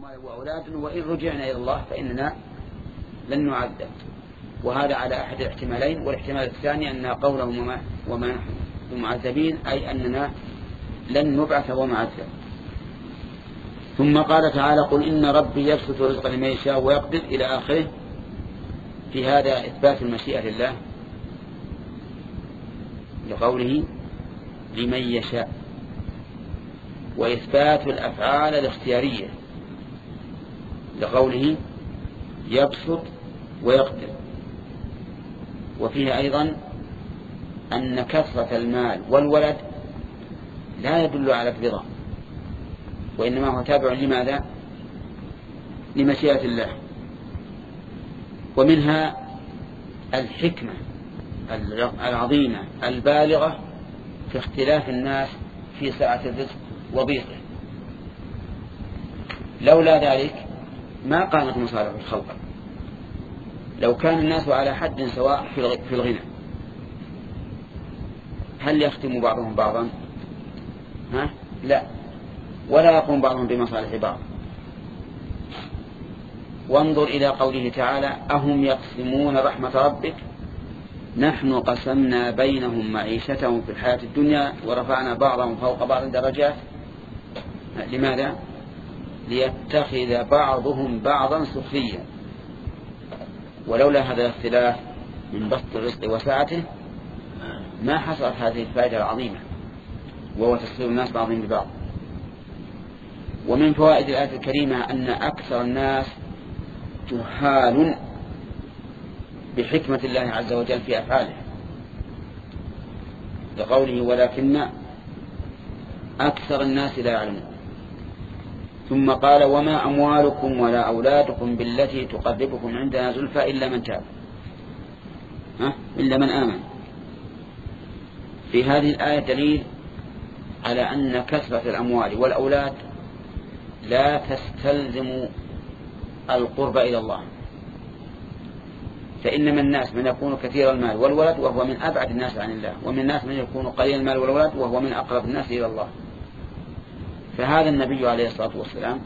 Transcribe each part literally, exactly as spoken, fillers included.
أموال وأولاد وإن رجعنا إلى الله فإننا لن نعذب. وهذا على أحد الاحتمالين. والاحتمال الثاني أن قولهم وما, وما معذبين أي أننا لن نبعث ومعذب. ثم قال تعالى قل إن ربي يبسط رزق لمن يشاء ويقدر إلى آخره. في هذا إثبات المشيئة لله لقوله لمن يشاء، وإثبات الأفعال الاختيارية لقوله يبسط ويقدر. وفيه أيضا أن كثرة المال والولد لا يدل على الرضا، وإنما هو تابع لماذا؟ لمشيئة الله. ومنها الحكمة العظيمة البالغة في اختلاف الناس في سعة الرزق وضيقه. لولا ذلك ما قامت مصالح الخلق. لو كان الناس على حد سواء في الغنى هل يختم بعضهم بعضا؟ ها؟ لا، ولا يقوم بعضهم بمصالح بعض. وانظر إلى قوله تعالى أهم يقسمون رحمة ربك نحن قسمنا بينهم معيشتهم في الحياة الدنيا ورفعنا بعضهم فوق بعض درجات. لماذا؟ ليتخذ بعضهم بعضا سخريا. ولولا هذا الاختلاف من بسط الرزق وسعته ما حصلت هذه الفائدة العظيمة، وهو تسخير الناس بعضهم ببعض. ومن فوائد الآية الكريمة أن أكثر الناس جهال بحكمة الله عز وجل في أفعاله لقوله ولكن أكثر الناس لا يعلمون. ثم قال وما أموالكم ولا أولادكم بالتي تقربكم عندنا زلفى إلا من تاب ها؟ إلا من آمن. في هذه الآية دليل على أن كثرة الأموال والأولاد لا تستلزم القرب إلى الله. فإنما الناس من يكون كثير المال والولد وهو من أبعد الناس عن الله، ومن الناس من يكون قليل المال والولد وهو من أقرب الناس إلى الله. فهذا النبي عليه الصلاة والسلام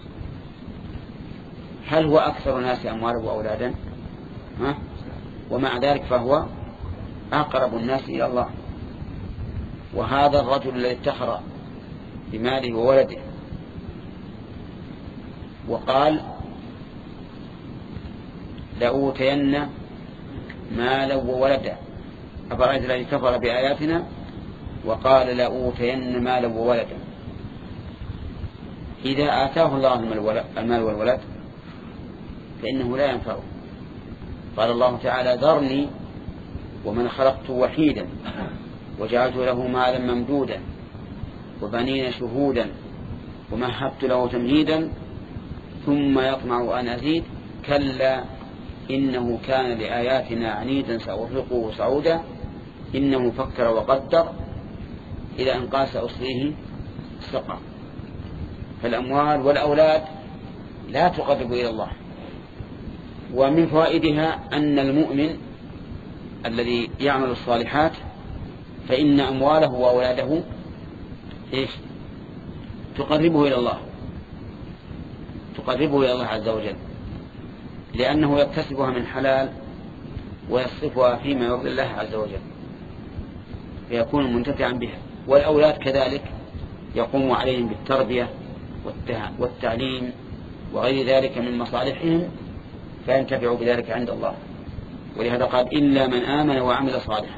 هل هو أكثر الناس أموالا وأولادا؟ ها؟ ومع ذلك فهو أقرب الناس إلى الله. وهذا الرجل الذي اتخر بماله وولده وقال لأوتين مالا وولدا أفرأيت الذي كفر بآياتنا وقال لأوتين مالا وولدا. إذا آتاه الله المال والولد فإنه لا ينفعه. قال الله تعالى ذرني ومن خلقت وحيدا وجعلت له مالا ممدودا وبنين شهودا ومهدت له تمهيدا ثم يطمع أن أزيد كلا إنه كان لآياتنا عنيدا سأرهقه صعودا إنه فكر وقدر إلى أن قال سأصليه سقر. فالأموال والأولاد لا تقرب إلى الله. ومن فوائدها أن المؤمن الذي يعمل الصالحات فإن أمواله وأولاده إيش؟ تقربه إلى الله تقربه إلى الله عز وجل، لأنه يكتسبها من حلال ويصرفها فيما يرضي الله عز وجل فيكون منتفعا بها. والأولاد كذلك يقوم عليهم بالتربية والتعليم وغير ذلك من مصالحهم فينتفع بذلك عند الله. ولهذا قال إلا من آمن وعمل صالحا.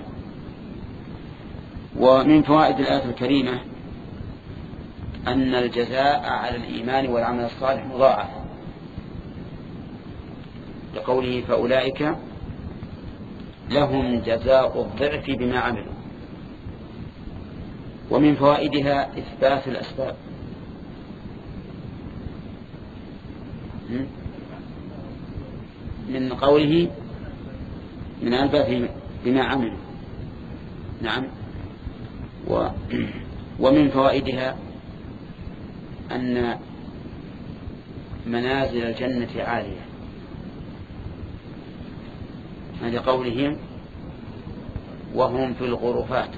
ومن فوائد الآية الكريمة أن الجزاء على الإيمان والعمل الصالح مضاعف لقوله فأولئك لهم جزاء الضعف بما عملوا. ومن فوائدها إثبات الأسباب من قوله من ألباب بما عملوا. نعم. و ومن فوائدها أن منازل الجنة عالية لقولهم وهم في الغرفات.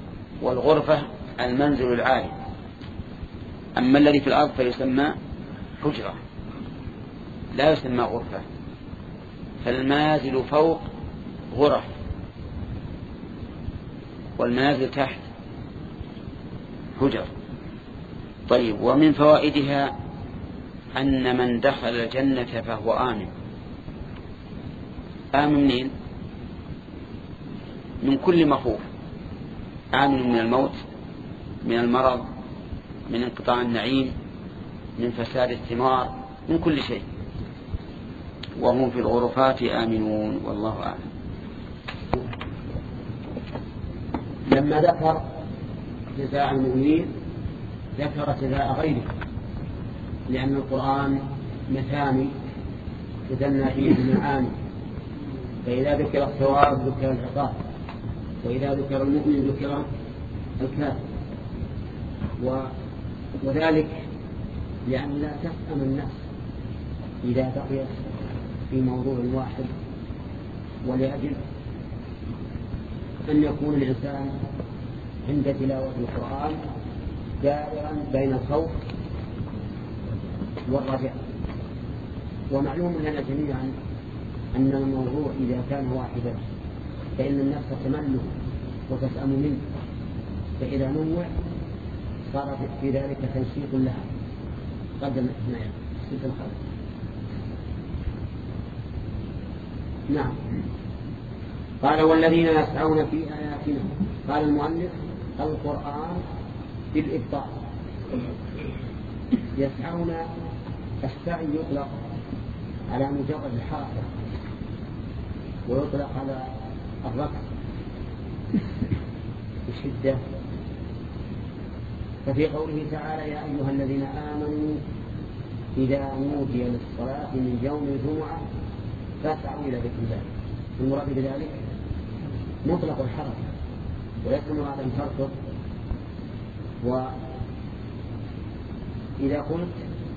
والغرفة المنزل العالي، أما الذي في الأرض فيسمى حجرة لا يسمى غرفة، فالمنازل فوق غرف والمنازل تحت حجر. طيب، ومن فوائدها أن من دخل الجنة فهو آمن. آمن منين؟ من كل مخوف، آمن من الموت، من المرض، من انقطاع النعيم، من فساد الثمار، من كل شيء، وهم في الغرفات آمنون. والله أعلم. لما ذكر جزاء المؤمنين ذكر جزاء غيره، لأن القرآن مثاني تثنى فيه المعاني، فإذا ذكر الثواب ذكر العقاب، وإذا ذكر المؤمن ذكر الكافر، وذلك لأن لا تفهم النفس إذا بقيت في موضوع واحد، ولأجل أن يكون الإنسان عند تلاوة القرآن دائرا بين الخوف والرجاء. ومعلوم لنا جميعا أن الموضوع إذا كان واحدا فإن النفس تمله وتسأم منه، فإذا نوع صار في ذلك تنشيط لها قدم اثنين ست الخلق. نعم. قال والذين يسعون في آياتنا، قال المؤلف القرآن بالإبطال. يسعون، السعي يطلق على مجرد الحركة ويطلق على الركض بشدة. ففي قوله تعالى يا أيها الذين آمنوا إذا نودي للصلاة من يوم الجمعة فاسعوا إلى ذكر الله، المراد بذلك مطلق الحركة وليس المراد أن تركض. وإذا قلت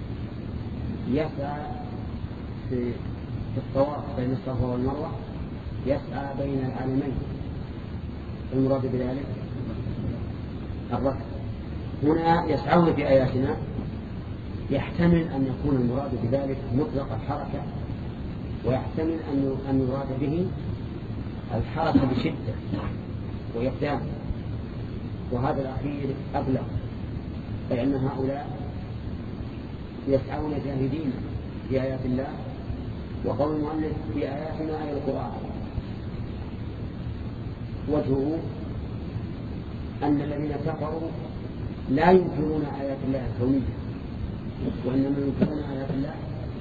يسعى في الطواف بين الصفا والمروة يسعى بين العالمين، المراد بذلك الركض. هنا يسعون في آياتنا يحتمل أن يكون المراد بذلك مطلق الحركة، ويحتمل أن يراد به الحركة بشدة ويقدام، وهذا الأخير أبلغ، فإن هؤلاء يسعون جاهدين في آيات الله. وقول المؤلف في آياتنا أي القرآن وجهه أن الذين كفروا لا ينكرون آيات الله الكونية، وإنما ينكرون آيات الله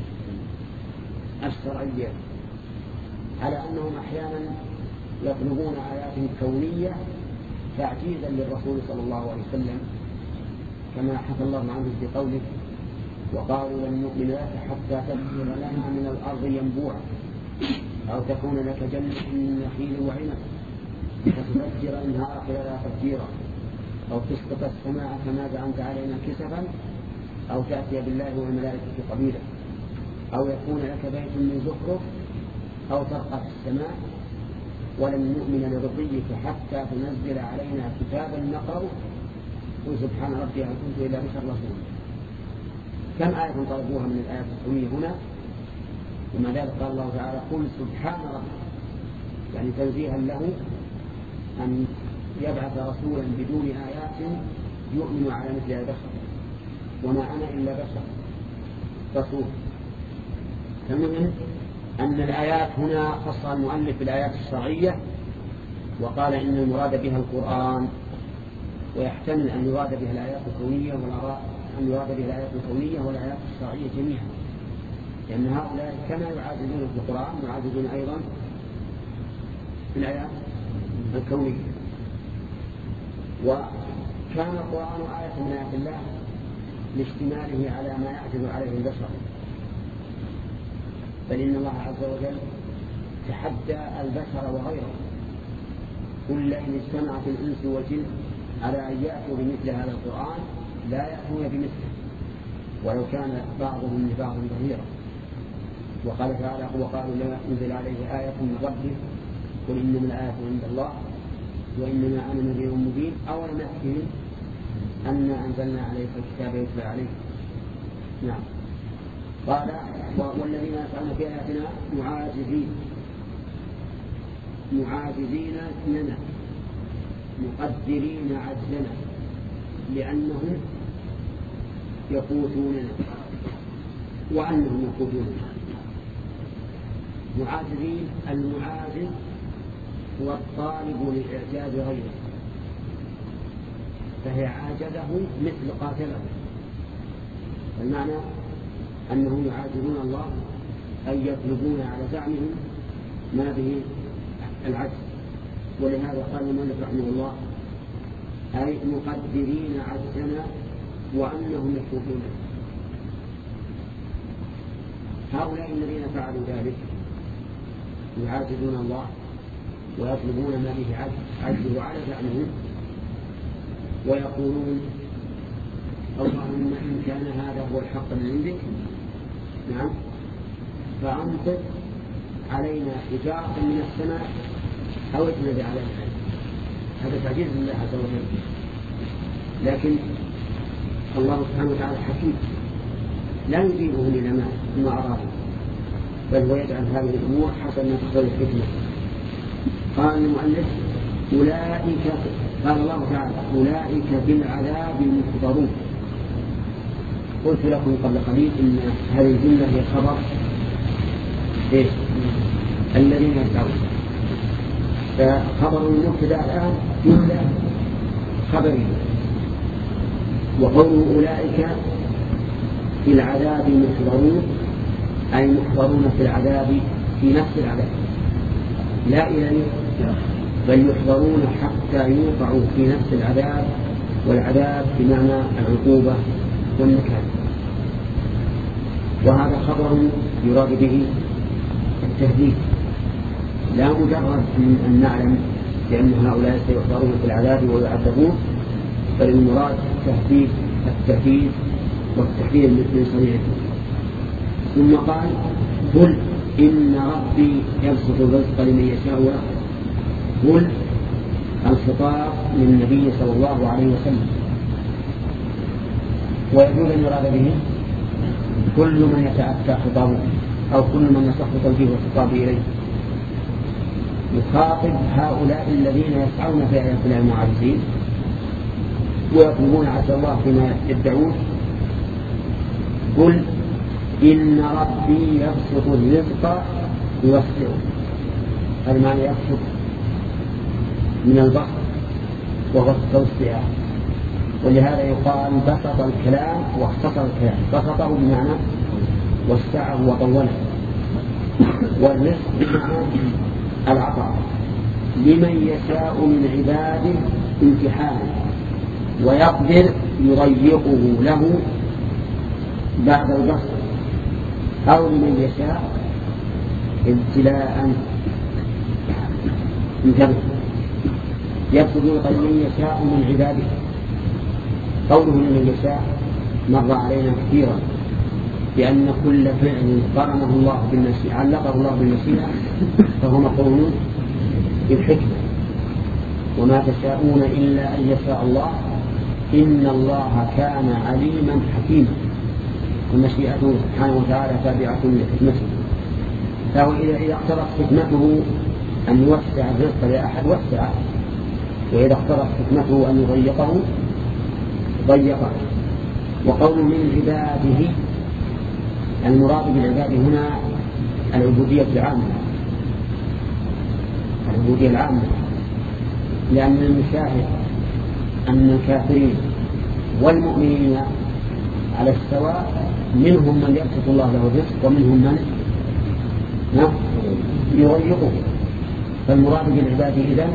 الشرعية، على أنهم أحيانا يطلبون آيات كونية تعجيزا للرسول صلى الله عليه وسلم، كما حكى الله عنه في قوله وقالوا لن نؤمن لك حتى تفجر لنا من الأرض ينبوعا أو تكون لك جنة من نخيل وعنب فتفجر الأنهار خلالها تفجيرا أو تسقط السماء كما زعمت علينا كسفا أو تأتي بالله والملائكة قبيلا أو يكون لك بيت من زخرف أو ترقى في السماء ولن نؤمن لرقيك حتى تنزل علينا كتابا نقرأه قل سبحان ربي هل كنت إلا بشر رسولا. كم آية طلبوها من الآيات الكونية هنا؟ وما ذلك قال الله تعالى قل سبحان ربي، يعني تنزيها له أن يبعث رسولا بدون آيات يؤمن على مثل البشر، وما أنا إلا بشر رسول. فمهم أن الآيات هنا خص المؤلف بالآيات الشرعية وقال إن المراد بها القرآن، ويحتمل أن يراد بها الآيات الكونية أن يراد بها الآيات الكونية والآيات الشرعية جميعا، لأن هؤلاء كما يعادلون في القرآن يعادلون أيضا في الآيات الكونية. وكان القرآن آية من آيات الله لاشتماله على ما يعجز عليه البشر، بل إن الله عز وجل تحدى البشر وغيره قل لئن اجتمعت الإنس والجن على أن يأتوا بمثل هذا القرآن لا يأتون بمثله ولو كان بعضهم لبعض ظهيرا. وقال تعالى وقالوا لا أنزل عليه آية من ربه قل إنما الآية عند الله وإنما أنا نذير مبين أولم يكفهم أنا أنزلنا عليك الكتاب يتلى عليه. نعم. قال والذين يسعون في آياتنا معاجزين معاجزين لنا مقدرين عجزنا لأنهم يفوتوننا وأنهم يفوتوننا. معاجزين، المعاجز هو الطالب لإعجاز غيره، فهي عاجزه مثل قاتله. المعنى أنهم يعاجزون الله أي يطلبون على زعمهم ما به العجز. ولهذا قال المؤلف رحمه الله أي مقدرين عجزنا وأنهم يفوتون. هؤلاء الذين فعلوا ذلك يعاجزون الله ويطلبون ما به عجزه على زعمهم ويقولون اللهم إن كان هذا هو الحق من عندك نعم فأمطر علينا حجارة من السماء أو ائتنا بعذاب أليم. هذا تعجيز لله عز وجل، لكن الله سبحانه وتعالى حكيم لا يجيبه إلى ما أراه، بل هو يجعل هذه الأمور حسب ما تقتضي الحكمة. قال المؤلف أولئك، قال الله تعالى أولئك بالعذاب المحضرون. قلت لكم قبل قليل إن هذه الجملة هي خبر إيه؟ الذين يسعون، فخبر المبتدأ الآن جملة خبرية. وقول أولئك في العذاب محضرون أي محضرون في العذاب في نفس العذاب لا إليه، بل يحضرون حتى يوقعوا في نفس العذاب، والعذاب بمعنى العقوبة والنكال. وهذا خبر يراد به التهديد، لا مجرد أن نعلم بأن هؤلاء سيحضرون في العذاب ويعذبون، بل المراد التهديد التهديد والتحذير من صنيعهم. ثم قال قل إن ربي يبسط الرزق لمن يشاء ويقدر. قل الخطاب للنبي صلى الله عليه وسلم، ويجوز أن يراد به كل من يتأتى خطابه أو كل من يصح توجيه الخطاب إليه. يخاطب هؤلاء الذين يسعون في آيات الله المعاجزين ويطلبون عز الله فيما يدعون. قل إن ربي يبسط الرزق يوسعه. هذا معنى يبسط من البسط وهو التوسعة، ولهذا يقال بسط الكلام واختصر الكلام. بسطه بمعنى وسعه وطوله. والرزق بمعنى العطاء لمن يشاء من عباده امتحانا، ويقدر يضيقه له بعد البسط، أو لمن يشاء ابتلاء. انتبه، يبسط لمن يشاء من عباده. قوله من يشاء مر علينا كثيرا، لأن كل فعل قرنه الله بالمشيئة علقه الله بالمشيئة فهو مقرون بالحكمة. وما تشاءون إلا أن يشاء الله إن الله كان عليما حكيما. ومشيئته سبحانه وتعالى تابعة لحكمته، فهو إذا اقترت حكمته أن يوسع الرزق لأحد وسعه، وإذا اقترت حكمته أن يضيقه ضيقه. وقول من عباده المراد بالعباد هنا العبودية العامة، العبودية العامة، لأن المشاهد أن الكافرين والمؤمنين على السواء، منهم من يبسط الله له الرزق ومنهم من يضيقه. فالمراد بالعباد إذن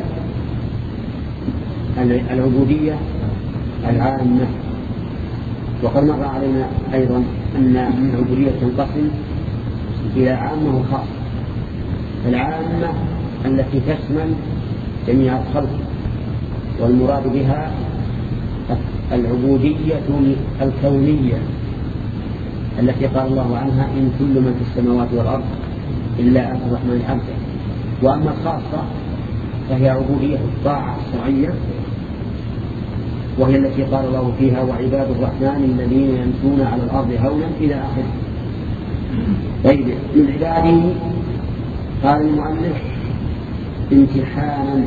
العبودية العامة. وقد مر علينا أيضا أن العبودية تنقسم إلى عامة وخاصة. العامة التي تشمل جميع الخلق، والمراد بها العبودية الكونية التي قال الله عنها إن كل من في السماوات والأرض إلا آتي الرحمن عبدا. وأما الخاصة فهي عبودية الطاعة الشرعية، وهي التي قال الله فيها وعباد الرحمن الذين يمشون على الأرض هونا إلى آخره. طيب من عباده قال المؤلف امتحانا.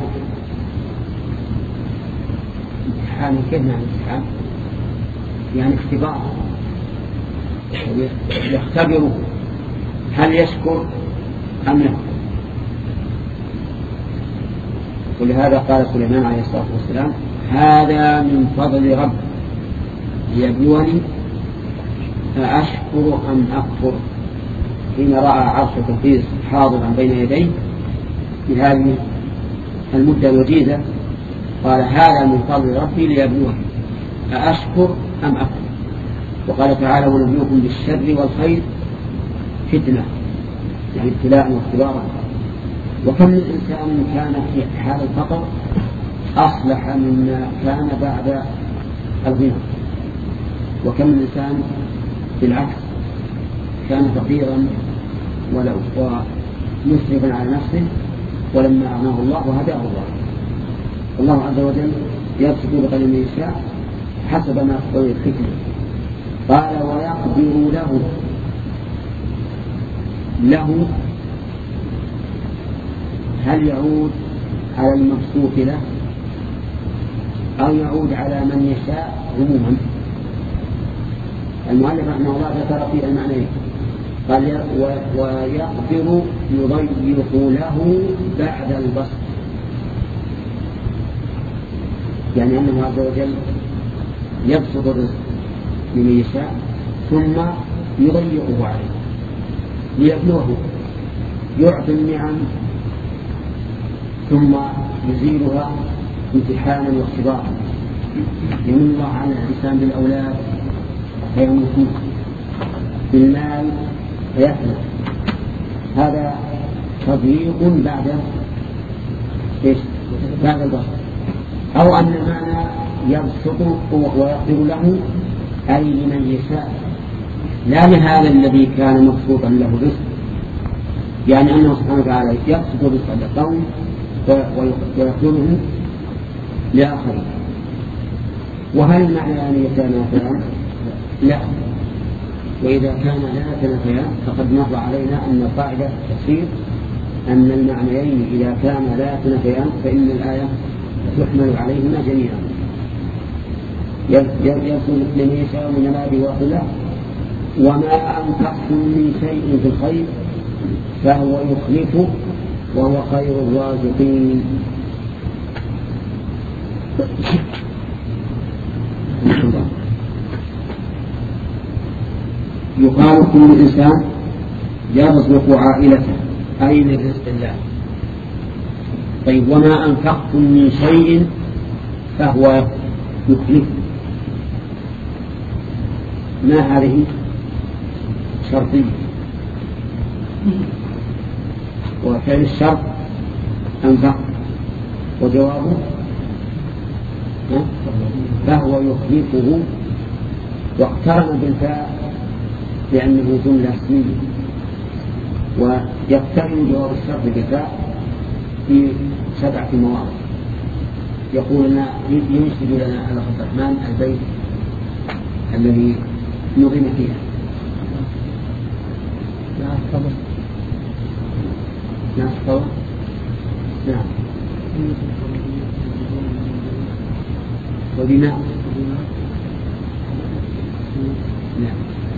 امتحانا كيف معنى امتحان؟ يعني اختبار، يختبره هل يشكر أم يكفر. ولهذا قال سليمان عليه الصلاة والسلام هذا من فضل رب ليبلوني أأشكر أم أكفر، حين رأى عرش القديس حاضرا بين يديه في هذه المدة الوجيزة قال هذا من فضل ربي ليبلوني أأشكر أم أكفر. وقال تعالى ونبلوكم بالشر والخير فتنة، يعني ابتلاء واختبارا. وكم من إنسان كان في حال الفقر أصلح مما كان بعد الغنى، وكم من إنسان بالعكس كان فقيرا ولو ومسرفا على نفسه ولما أغناه الله وهداه الله. الله عز وجل يبسط بقدر من يشاء حسب ما تقتضي الحكمة. قال ويقدر له. له هل يعود على المبسوط له أو يعود على من يشاء عموما؟ المؤلف رحمه الله ذكر في المعنى قال ويقدر يضيق له بعد البسط، يعني أنه عز وجل يبسط الرزق لمن يشاء ثم يضيقه عليه ليبلوه، يعطي النعم ثم يزيلها امتحانا واختبارا. يمن الله على الإنسان بالأولاد فيموتون، بالمال فيفنى، هذا تضييق بعد إيش؟ بعد البسط. أو أن المعنى يبسط ويقدر له أي لمن يشاء لا لهذا الذي كان مبسوطا له الرزق، يعني أنه سبحانه وتعالى يبسط الرزق لقوم ويقدره لآخرين. وهل المعنى أن يتنافيان؟ لا. وإذا كان لا يتنافيان فقد مر علينا أن قاعدة التفسير أن المعنيين إذا كان لا يتنافيان فإن الآية تحمل عليهما جميعا. يكون لمن يشاء من عباده وأهله وما أنفقتم من شيء في الخير فهو يخلفه وهو خير الرازقين. يقال كل إنسان يرزق عائلته أي من رزق الله. طيب وما أنفقتم من شيء فهو يخلفه، ما هذه شرطية، وفعل الشرط أنفق وجوابه فهو يخلفه، واقترن بالفاء لأنه جملة اسمية، ويقترن جواب الشرط بالفاء في سبعة مواضع. يقول لنا ينشد لنا على عبد الرحمن البيت الذي نظم فيه. نعم طبعا. نعم طبعا. نعم. وبناء. نعم.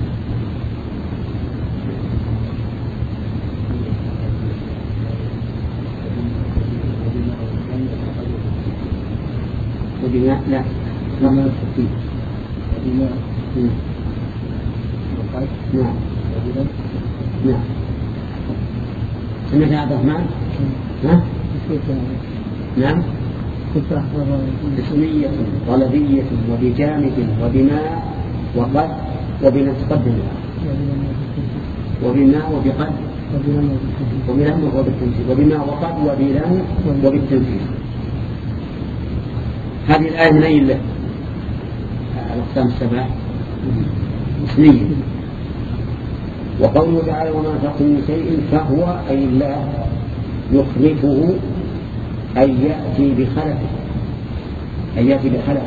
وبناء لا. نعم. وبناء. نعم. نعم. سمعت عبد الرحمن؟ ها؟ نعم. اسمية طلبية وبجانب وبناء وقد وبناء تقدم وبناء وبقد وبناء وبالتنفيذ وبناء وقد وبناء وبالتنفيذ. هذه الآية من أي الله؟ الأقسام السبعة اسمية. وقوله تعالى وما أنفقتم من شيء فهو أي الله يخلفه أي يأتي بخلفه أي يأتي بخلفه.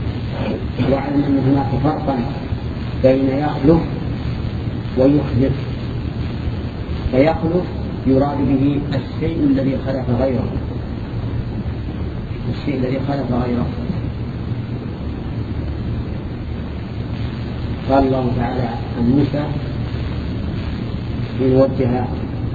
واعلم أن هناك فرقا بين يخلف ويخلف. فيخلف يراد به الشيء الذي خلف غيره، الشيء الذي خلف غيره. قال الله تعالى عن موسى ليوجه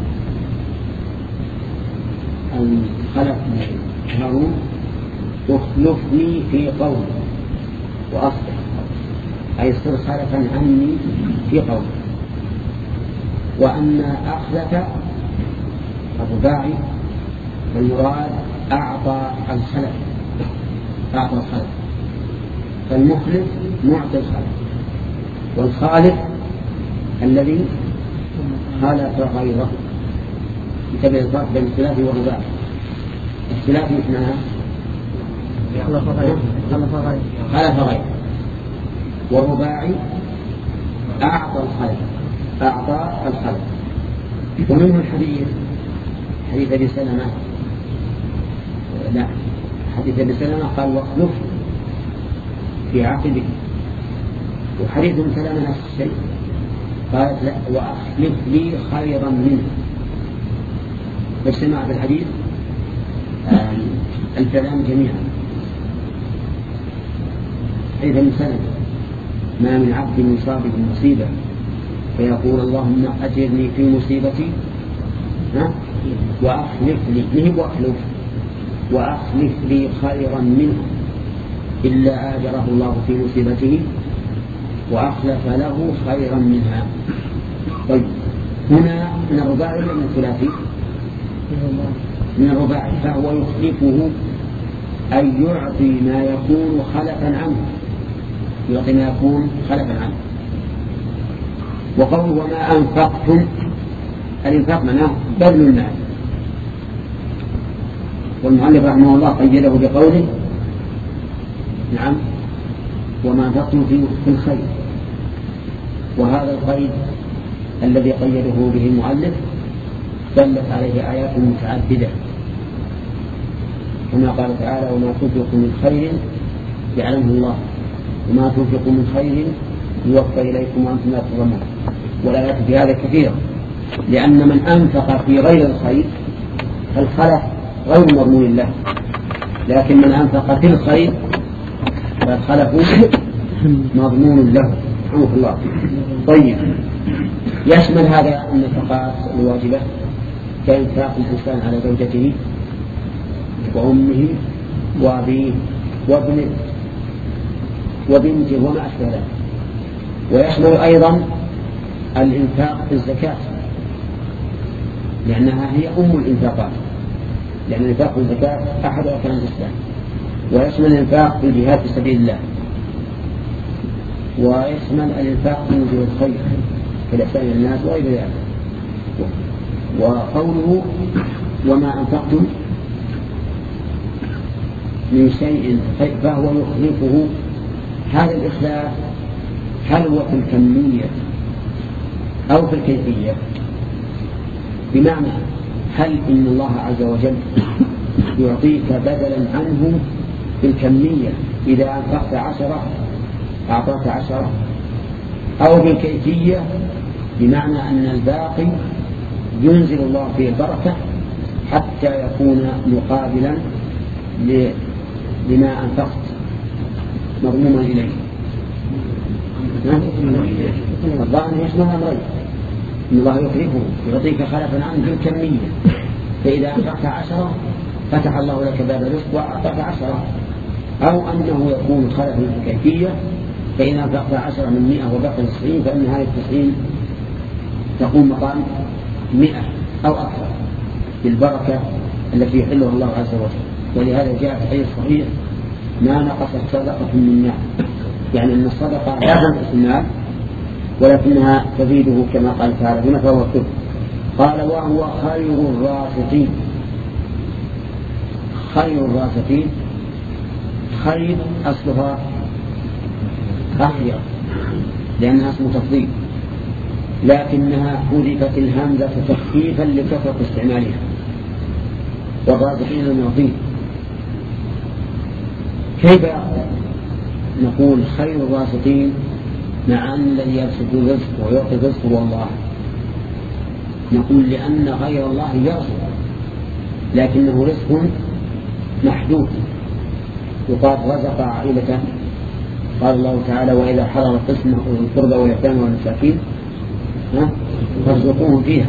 الخلف من هارون: اخلفني في قومي وأصلح، أي صر خلفا عني في قومي. وأما أخلف الرباعي فالمراد أعطى الخلف، أعطى الخلف، فالمخلف معطي الخلف، والخالف الذي خالف غيره. انتبه الفرق بين الثلاثي والرباعي. الثلاثي معناها خالف غيره، والرباعي أعطى الخلف، أعطى الخلف. ومنه الحديث حديث أبي سلمة، لا حديث أبي سلمة قال: واخلف في عقبه. وحديث أم سلمة نفس الشيء، قالت: لا وأخلف لي خيرا منه. فاجتمع في الحديث الكلام جميعا. حديث أم سلمة: ما من عبد يصاب بمصيبة فيقول اللهم أجرني في مصيبتي وأخلف لي، نهب وأخلف وأخلف لي خيرا منه إلا آجره الله في مصيبته وأخلف له خيرا منها. طيب، هنا من الرباعي ولا من الثلاثي؟ من الرباعي، فهو يخلفه أي يعطي ما يكون خلفا عنه، يعطي ما يكون خلفا عنه. وقوله وما أنفقتم، الإنفاق معناه بذل المال، والمؤلف رحمه الله قيده بقوله نعم وما أنفقتم في الخير. وهذا القيد الذي قيده به المؤلف دلت عليه آيات متعددة، كما قال تعالى: وما تنفقوا من خير يعلمه الله وما تنفقوا من خير يوفى إليكم وأنتم لا تظلمون. والآيات في هذا كثيرة، لأن من أنفق في غير الخير فالخلف غير مضمون له، لكن من أنفق في الخير فالخلف مضمون له. رحمه الله. طيب، يشمل هذا النفقات الواجبة كإنفاق الإنسان على زوجته وأمه وأبيه وابنه وبنته وما أشبه ذلك. ويشمل أيضا الإنفاق في الزكاة، لأنها هي أم الإنفاقات، لأن الإنفاق في الزكاة أحد أركان الإسلام. ويشمل الإنفاق في الجهاد في سبيل الله، ويشمل الإنفاق في وجوه الخير كالإحسان إلى الناس وغير ذلك. وقوله وما أنفقتم من شيء فهو يخلفه، هذا الإخلاف هل هو في الكمية أو في الكيفية؟ بمعنى هل إن الله عز وجل يعطيك بدلا عنه في الكمية إذا أنفقت عشرة أعطاك عشرة، أو في الكيفية بمعنى أن الباقي ينزل الله فيه البركة حتى يكون مقابلا لما أنفقت مضموما إليه. الظاهر يشمل أمرين: إن الله يخلفه يعطيك خلفا عنه في الكمية، فإذا أنفقت عشرة فتح الله لك باب الرزق وأعطاك عشرة، أو أنه يكون خلفا في الكيفية، فإذا أنفقت عشرة من مئة وبقي تسعين فإن هذه التسعين تقوم مقام مئة أو أكثر بالبركة التي يحلها الله عز وجل. ولهذا جاء في حديث صحيح: ما نقصت صدقة من مال، يعني أن الصدقة لا تنقص المال ولكنها تزيده كما قال تعالى هنا فهو الثلث. قال: وهو خير الراسخين. خير الراسخين، خير أصلها أخير لأنها اسم تفضيل، لكنها حذفت الهمزة تخفيفا لكثرة استعمالها، والراسخين المعطين. كيف نقول خير الراسخين مع أن الذي يبسط الرزق ويعطي الرزق هو الله؟ نقول لأن غير الله يرزق لكنه رزق محدود. يقال رزق عائلة، قال الله تعالى وإذا حضر القسمة أولو القربى واليتامى والمساكين فارزقوهم فيها.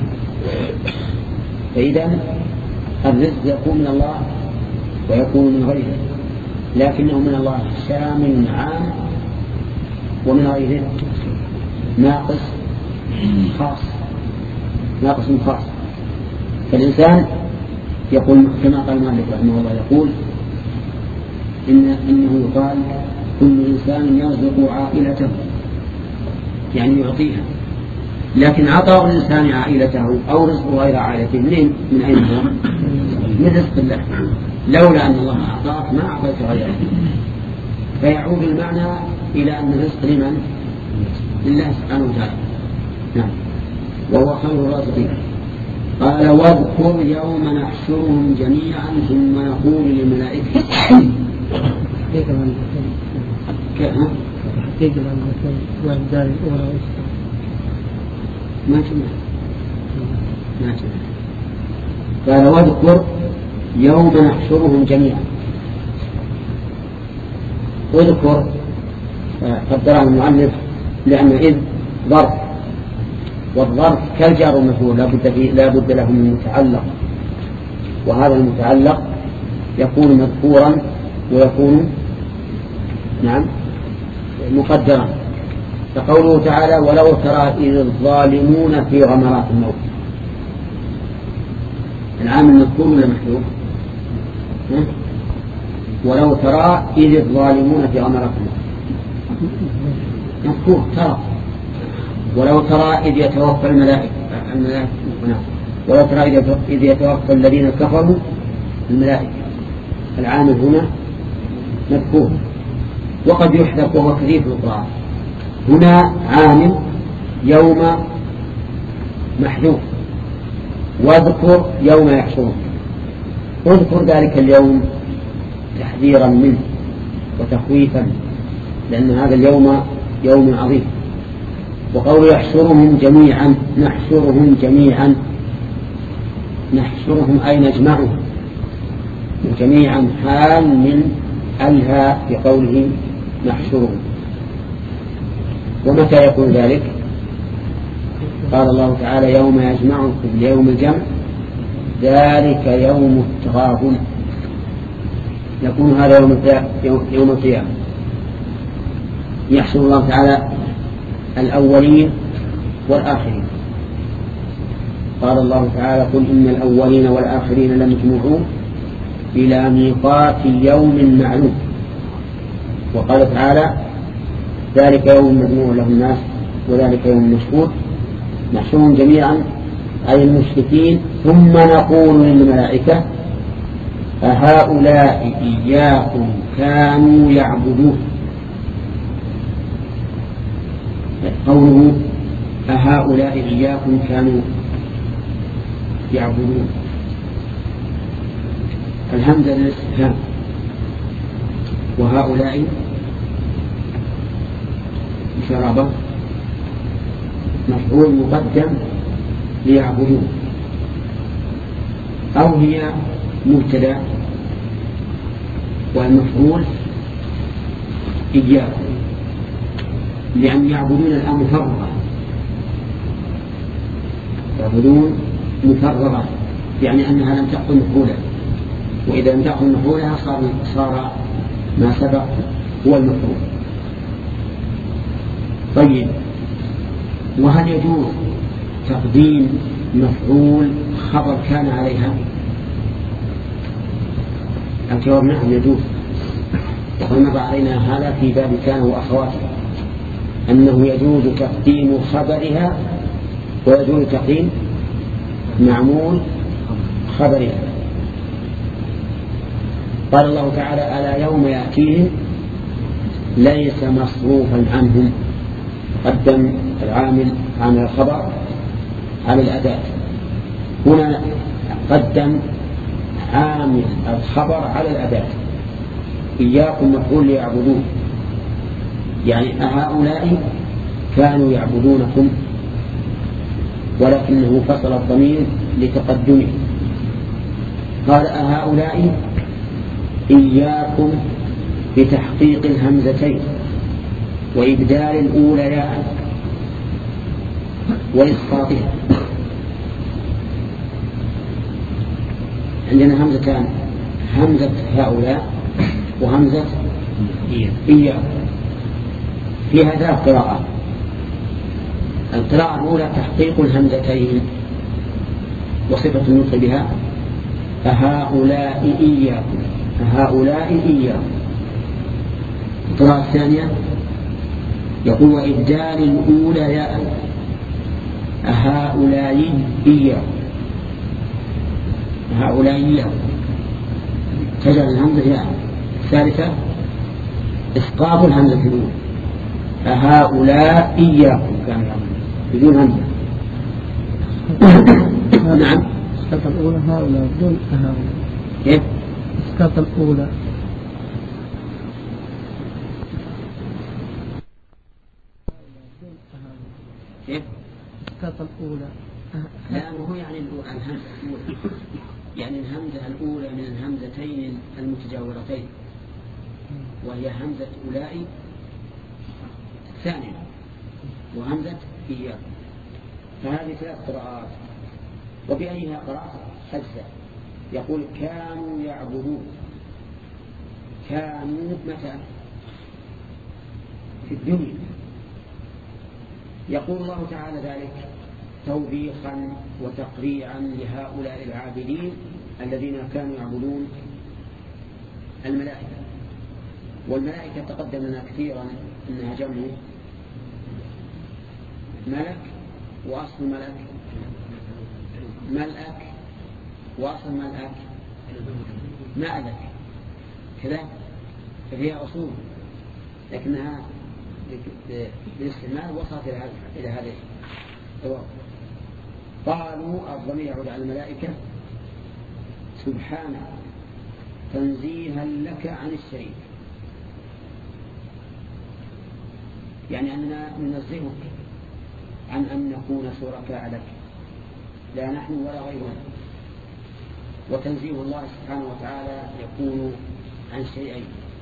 فإذا الرزق يكون من الله ويكون من غيره، لكنه من الله شامل عام ومن غيره ناقص خاص ناقص خاص. فالإنسان يقول كما قال مالك رحمه الله يقول إن إنه يقال كل إنسان يرزق عائلته يعني يعطيها، لكن عطاء الإنسان عائلته أو رزق غير عائلته منين؟ من أين هو؟ من رزق الله. لولا أن الله أعطاك ما أعطيت غيره. فيعود المعنى إلى أن الرزق لمن؟ لله سبحانه وتعالى. نعم. وهو خير الرازقين. قال واذكر يوم نحشرهم جميعا ثم نقول للملائكة حقيقة عن كأه حقيقة عن وعن دار الأولى ما تمنع ما تمنع. قال واذكر يوم نحشرهم جميعا. واذكر قدره المؤلف لأن إذ ظرف، والظرف كالجار والمجرور لا بد له من متعلق، وهذا المتعلق يكون مذكورا ويكون نعم مقدرا. فقوله تعالى ولو ترى إذ الظالمون في غمرات الموت، العامل مذكور ولا محذوف؟ ولو ترى إذ الظالمون في غمرات الموت مذكور ترى. ولو ترى إذ يتوفى الملائكة ولو ترى إذ يتوفى الذين كفروا الملائكة، العامل هنا مذكور. وقد يحذف وهو كثير في القرآن. هنا عامل يوم محذوف. واذكر يوم يحشرون، اذكر ذلك اليوم تحذيرا منه وتخويفا، لأن هذا اليوم يوم عظيم. وقول يحشرهم جميعا، نحشرهم جميعا، نحشرهم أي نجمعهم، وجميعا حال من ألها في قوله نحشرهم. ومتى يكون ذلك؟ قال الله تعالى يوم يجمعكم ليوم الجمع ذلك يوم التغابن، يكون هذا يوم القيامة. يحشر الله تعالى الأولين والآخرين. قال الله تعالى قل إن الأولين والآخرين لمجموعون إلى ميقات يوم معلوم. وقال تعالى ذلك يوم مجموع له الناس وذلك يوم مشهود. نحشرهم جميعا أي المشركين ثم نقول للملائكة أهؤلاء إياكم كانوا يعبدون. قوله أهؤلاء إياكم كانوا يعبدون، الهمزة للاستفهام، وهؤلاء شرابة مفعول مقدم ليعبدون، أو هي مبتدأ والمفعول إياكم، لأن يعبدون الآن مفرغة، يعبدون مفرغة يعني أنها لم تأخذ مفعولا، وإذا لم تأخذ مفعولها صار, صار ما سبق هو المفعول. طيب، وهل يجوز تقديم مفعول خبر كان عليها؟ الجواب نعم يجوز، ومر علينا هذا في باب كان وأخواتها أنه يجوز تقديم خبرها ويجوز تقديم معمول خبرها. قال الله تعالى ألا يوم يأتيهم ليس مصروفا عنهم، قدم العامل عامل الخبر على الأداة. هنا قدم عامل الخبر على الأداة، إياكم مفعول ليعبدون، يعني أهؤلاء كانوا يعبدونكم ولكنه فصل الضمير لتقدمه. قال أهؤلاء إياكم بتحقيق الهمزتين وإبدال الأولى ياء وإسقاطها. عندنا همزتان، همزة هؤلاء وهمزة إياكم، فيها ثلاث قراءات. القراءة الأولى تحقيق الهمزتين وصفة النطق بها أهؤلاء إياكم، أهؤلاء إياكم. القراءة الثانية يقول وإبدال الأولى ياء أهؤلاء إياكم، أهؤلاء إياكم تجعل الهمزة ياء. الثالثة إسقاط الهمزة الأولى أهؤلاء إياكم كان بدون همزة. نعم إسقاط الأولى هؤلاء بدون هؤلاء. كيف؟ إسقاط الأولى كيف؟ إسقاط الأولى لا هو يعني الهمزة الأولى، يعني الهمزة الأولى من الهمزتين المتجاورتين وهي همزة أولئك الثانية وهمزة إياكم. فهذه ثلاث قراءات وبأيها قراءة أجزاء. يقول كانوا يعبدون، كانوا متى؟ في الدنيا. يقول الله تعالى ذلك توبيخا وتقريعا لهؤلاء العابدين الذين كانوا يعبدون الملائكة. والملائكة تقدم لنا كثيرا أنها جمع ملك، وأصل ملك ملأك، وأصل ملأك مألك كذا، ففيها أصول لكنها بالاستعمال وصلت إلى هذه الواقع. قالوا الضمير يعود على الملائكة سبحانك تنزيها لك عن الشريك، يعني أننا ننزهك عن أن نكون شركاء لك، لا نحن ولا غيرنا. وتنزيه الله سبحانه وتعالى يكون عن شيئين،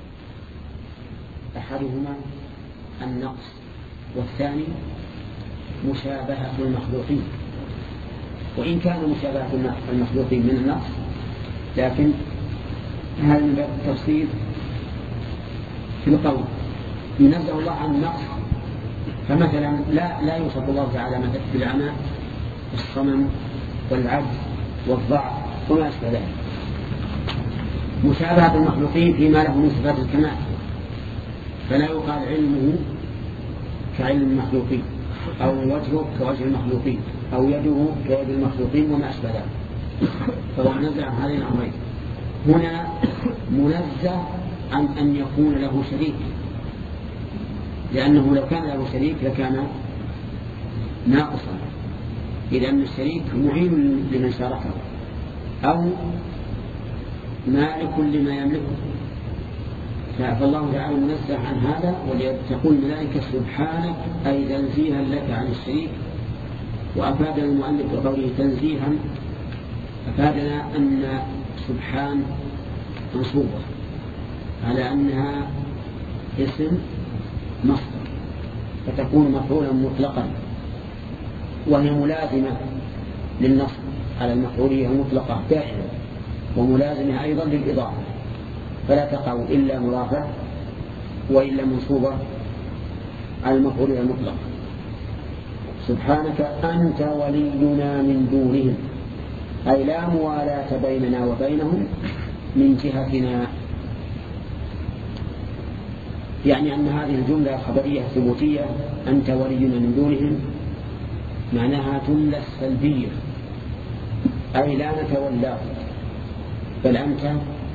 أحدهما النقص والثاني مشابهة المخلوقين. وإن كان مشابهة المخلوقين من النقص لكن هذا من باب التفصيل في القول. ينزه الله عن النقص، فمثلا لا لا يوصف الله تعالى مثلا بالعمى والصمم والعجز والضعف وما أشبه ذلك. مشابهة المخلوقين فيما له من صفات الكمال، فلا يقال علمه كعلم المخلوقين، أو وجهه كوجه المخلوقين، أو يده كيد المخلوقين وما أشبه ذلك. فهو منزه عن هذين الأمرين. هنا منزه عن أن يكون له شريك، لأنه لو كان له شريك لكان ناقصا، إذ أن الشريك معين لمن شاركه أو مالك لما يملكه. فالله تعالى منزه عن هذا. ولتقول الملائكة سبحانك أي تنزيها لك عن الشريك. وأفاد المؤلف بقوله تنزيها، أفادنا أن سبحان منصوبة على أنها اسم مصدر، فتكون مفعولا مطلقا، وهي ملازمة للنصب على المفعولية المطلقة دائما، وملازمة أيضا للإضافة، فلا تقع إلا مضافة وإلا منصوبة على المفعولية المطلقة. سبحانك أنت ولينا من دونهم، أي لا موالاة بيننا وبينهم من جهتنا. يعني أن هذه الجملة خبرية ثبوتية أنت ولينا من دونهم معناها جملة سلبية، أي لا نتولاه، بل أنت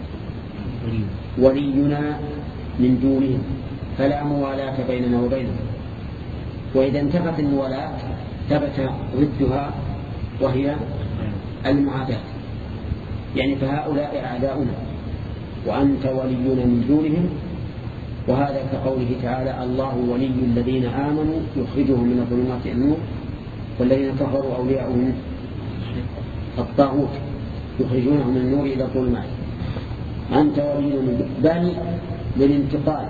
ولينا من دونهم، فلا موالاة بيننا وبينهم. وإذا انتفت الموالاة ثبت ضدها وهي المعاداة، يعني فهؤلاء أعداؤنا وأنت ولينا من دونهم. وهذا كقوله تعالى الله ولي الذين آمنوا يخرجهم من الظلمات إلى النور والذين كفروا أولياؤهم الطاغوت يخرجونهم من النور إلى الظلمات أنت ولينا من بل للانتقال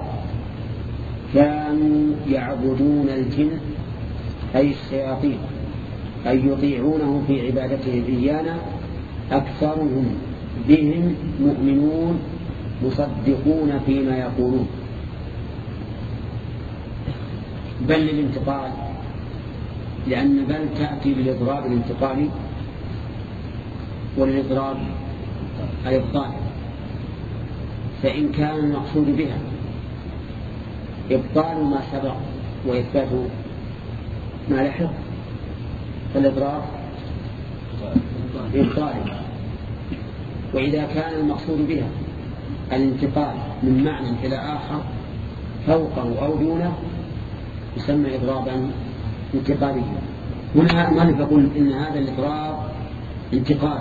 كانوا يعبدون الجن أي الشياطين أي يطيعونه في عبادتهم إيانا أكثرهم بهم مؤمنون مصدقون فيما يقولون. بل للانتقال لأن بل تأتي بالإضراب الانتقالي والإضراب الإبطال، فإن كان المقصود بها إبطال ما سبق وإثبات ما لحق فالإضراب إبطال، وإذا كان المقصود بها الانتقال من معنى إلى آخر فوقه أو دونه يسمى إضرابا انتقاليا. هنا المؤلف يقول إن هذا الإضراب انتقال،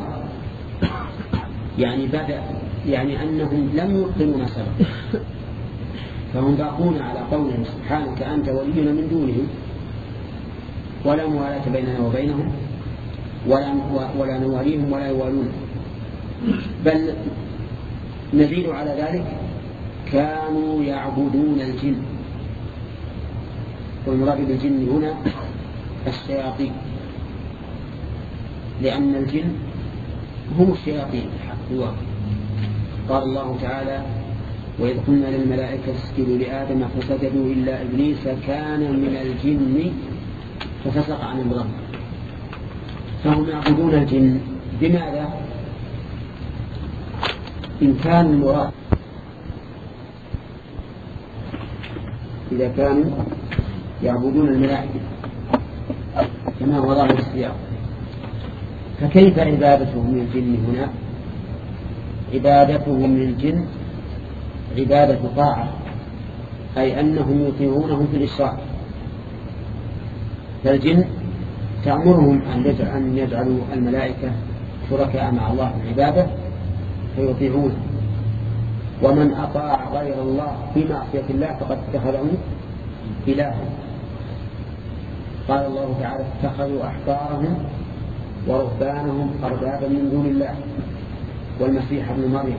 يعني بدأ يعني أنهم لم يبطلوا ما سبق، فهم باقون على قولهم سبحانك أنت ولينا من دونهم ولا موالاة بيننا وبينهم ولا, ولا نواليهم ولا يوالون، بل نزيد على ذلك كانوا يعبدون الجن، والمراد بالجن هنا الشياطين، لأن الجن هم الشياطين الواقع. قال الله تعالى وإذ قلنا للملائكة اسجدوا لآدم فسجدوا إلا إبليس كان من الجن ففسق عن أمر ربه. فهم يعبدون الجن بماذا؟ إن كان المراد إذا كانوا يعبدون الملائكة كما هو ظاهر السياق، فكيف عبادتهم للجن هنا؟ عبادتهم للجن عبادة طاعة، أي أنهم يطيعونهم في الإشراك، فالجن تأمرهم أن يجعلوا الملائكة شركاء مع الله في العبادة فيطيعونه، ومن أطاع غير الله في معصية الله فقد اتخذه إلها. قال الله تعالى اتخذوا أحبارهم ورهبانهم أربابا من دون الله والمسيح ابن مريم.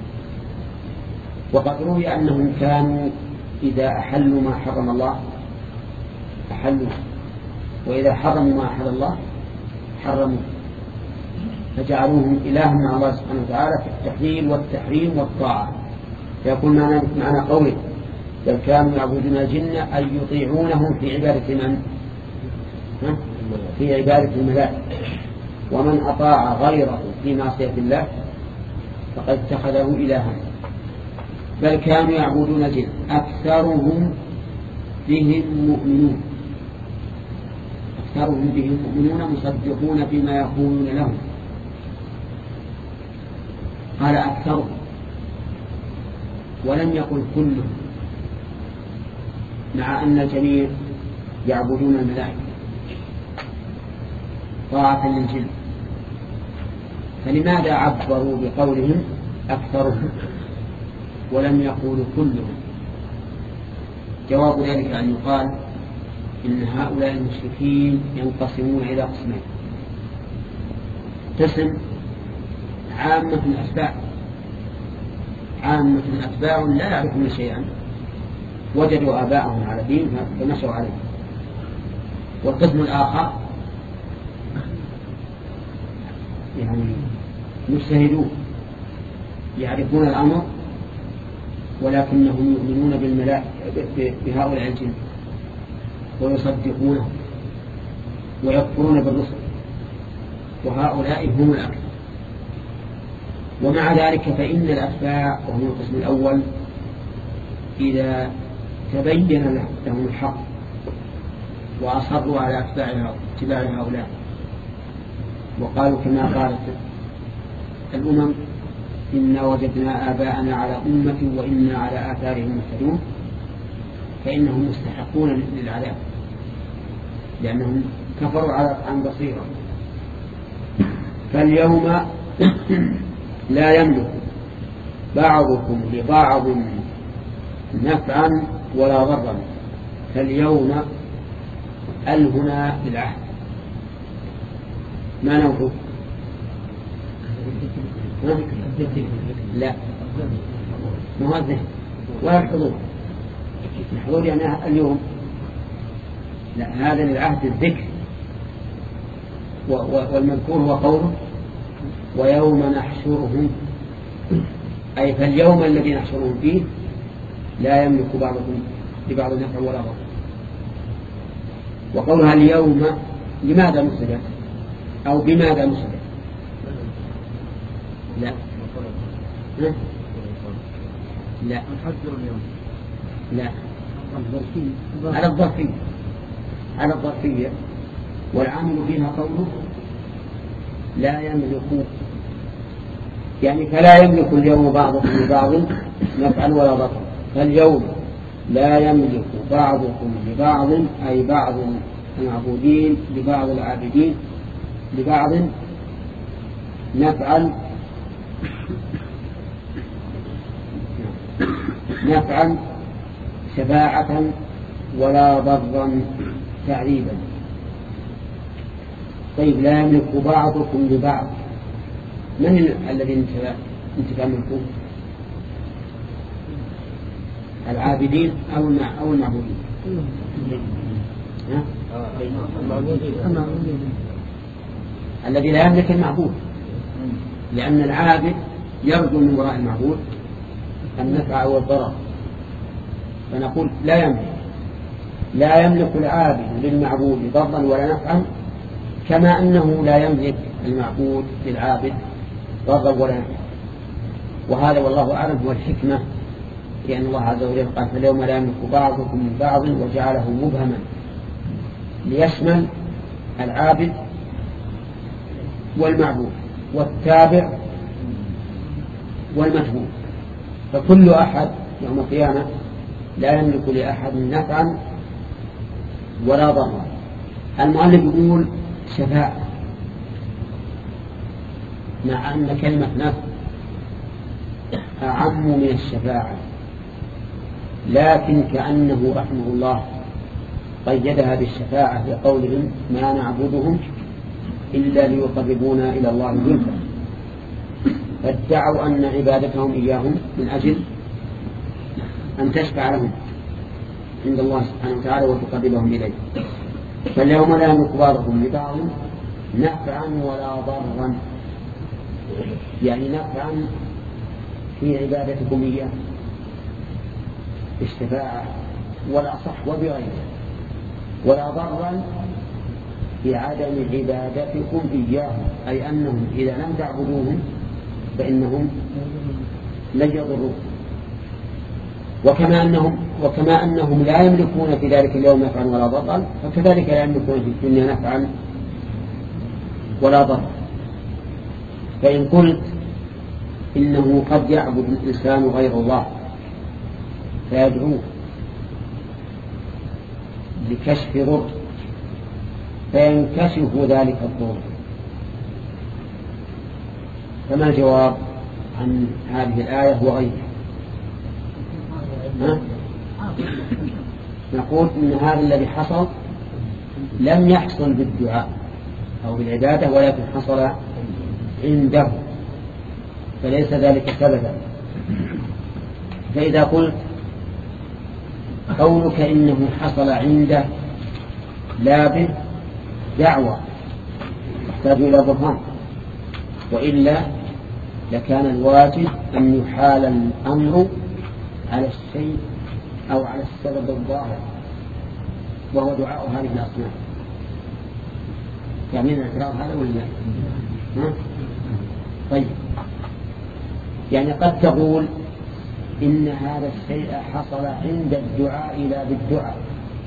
وقد روي أنهم كانوا إذا أحلوا ما حرم الله أحلوا، وإذا حرموا ما أحل الله حرموا، فجعلوهم إلها مع الله سبحانه وتعالى في التحليل والتحريم والطاعة. فيقول معنى قوله بل كانوا يعبدون الجن أن يطيعونهم في عبادة من؟ في عبادة الملائكة، ومن أطاع غيره في معصية الله فقد اتخذه إلها. بل كانوا يعبدون الجن أكثرهم بهم مؤمنون أكثرهم بهم مؤمنون مصدقون بما يقولون لهم. قال أكثرهم ولم يقل كلهم، مع أن الجميع يعبدون الملائكة طاعة للجن، فلماذا عبروا بقولهم أكثرهم ولم يقولوا كلهم؟ جواب ذلك أن يقال إن هؤلاء المشركين ينقسمون إلى قسمين: قسم عامة الأتباع عامة أتباع لا يعرفون شيئا وجدوا آباءهم على دين فمشوا عليه، والقسم الآخر يعني مجتهدون يعرفون الأمر ولكنهم يؤمنون بالملائكة بهؤلاء الجن ويصدقونه ويكفرون بالرسل، وهؤلاء هم الأكثر. ومع ذلك فإن الأتباع وهم القسم الأول إذا تبين لهم الحق وأصروا على اتباع هؤلاء وقالوا كما قالت الأمم إنا وجدنا آباءنا على أمة وإنا على آثارهم مهتدون، فإنهم مستحقون للعذاب لأنهم كفروا عن بصيرة. فاليوم لا يملك بعضكم لبعض نفعا ولا ضرا، فاليوم الهنا بالعهد ما نوعه؟ لا ما هو الذهن ولا الحضور. الحضور يعني اليوم، لا هذا للعهد الذكر، والمذكور هو قوله ويوم نحشرهم، أي فاليوم الذي نحشرهم فيه لا يملك بعضهم لبعض نفع ولا ضر. وقولها اليوم لماذا نصبت أو بماذا نصبت؟ لا لا لا لا على الظرفية، على الظرفية، والعامل فيها قوله لا يملك، يعني فلا يملك اليوم بعضكم لبعض نفعا ولا ضرا. فاليوم لا يملك بعضكم لبعض، أي بعض المعبودين لبعض العابدين لبعض نفعا نفعا شفاعة ولا ضرا تعذيبا. طيب لا يملك بعضكم لبعض، من الذي انت تملكون؟ العابدين أو أو المعبودين؟ الذي لا يملك المعبود، لأن العابد يرجو من وراء المعبود النفع والضرر، فنقول لا يملك لا يملك العابد للمعبود ضرا ولا نفعا، كما أنه لا يملك المعبود للعابد ضرا ولا نفعا. وهذا والله أعلم هو الحكمة، لأن الله عز وجل قال فاليوم لا يملك بعضكم من بعض وجعله مبهما ليشمل العابد والمعبود والتابع والمتبوع، فكل أحد يوم القيامة لا يملك لأحد نفعا ولا ضرا. المؤلف يقول شفاعة، مع أن كلمة نفع أعم من الشفاعة، لكن كأنه رحمه الله قيدها بالشفاعة بقولهم ما نعبدهم إلا ليقربونا إلى الله زلفى، فادعوا أن عبادتهم إياهم من أجل أن تشفع لهم عند الله سبحانه وتعالى وتقربهم إليه. فاليوم لا يملك بعضهم لبعض نفعا ولا ضرا، يعني نفعا في عبادتكم إياه بالشفاعة ولا صح وبغيره، ولا ضرا في عدم عبادتكم إياهم، أي أنهم إذا لم تعبدوهم فإنهم لن يضروكم. وكما أنهم, وكما أنهم لا يملكون في ذلك اليوم نفعا ولا ضرا، فكذلك لا يملكون في الدنيا نفعا ولا ضرا. فإن قلت إنه قد يعبد الإنسان غير الله فيدعوه لكشف ضر فينكشف ذلك الضر، فما الجواب عن هذه الآية وغيرها؟ نقول إن هذا الذي حصل لم يحصل بالدعاء أو بالعبادة، ولكن حصل عنده، فليس ذلك سببا. فإذا قلت قولك إنه حصل عنده لا به دعوة يحتاج إلى برهان، وإلا لكان الواجب أن يحال الأمر على الشيء أو على السبب الظاهر، وهو دعاء هذه الأصنام. يعني الاعتراض هذا ولا ها؟ طيب، يعني قد تقول إن هذا الشيء حصل عند الدعاء لا بالدعاء،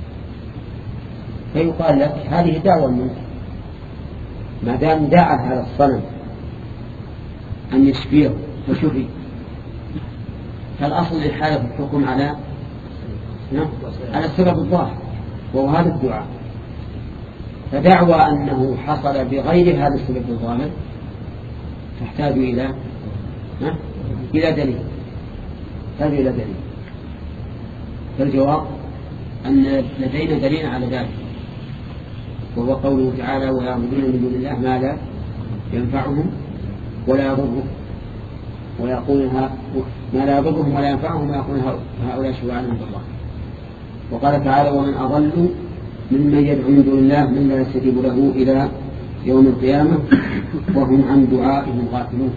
فيقال لك هذه دعوة منك، ما دام دعا هذا الصنم أن يشفيه فشفي، فالأصل إحالة الحكم على على السبب الظاهر وهو هذا الدعاء. فدعوى أنه حصل بغير هذا السبب الظاهر تحتاج إلى إلى دليل، تحتاج إلى دليل. فالجواب أن لدينا دليل على ذلك، وهو قوله تعالى ويعبدون من دون الله ما لا ينفعهم ولا يضرهم ويقولها ما لا يضرهم ولا ينفعهم ويقول هؤلاء شفعاء عند الله. وقال تعالى ومن أضل ممن يدعو من دون الله من لا يستجيب له إلى يوم القيامة وهم عن دعائهم غافلون.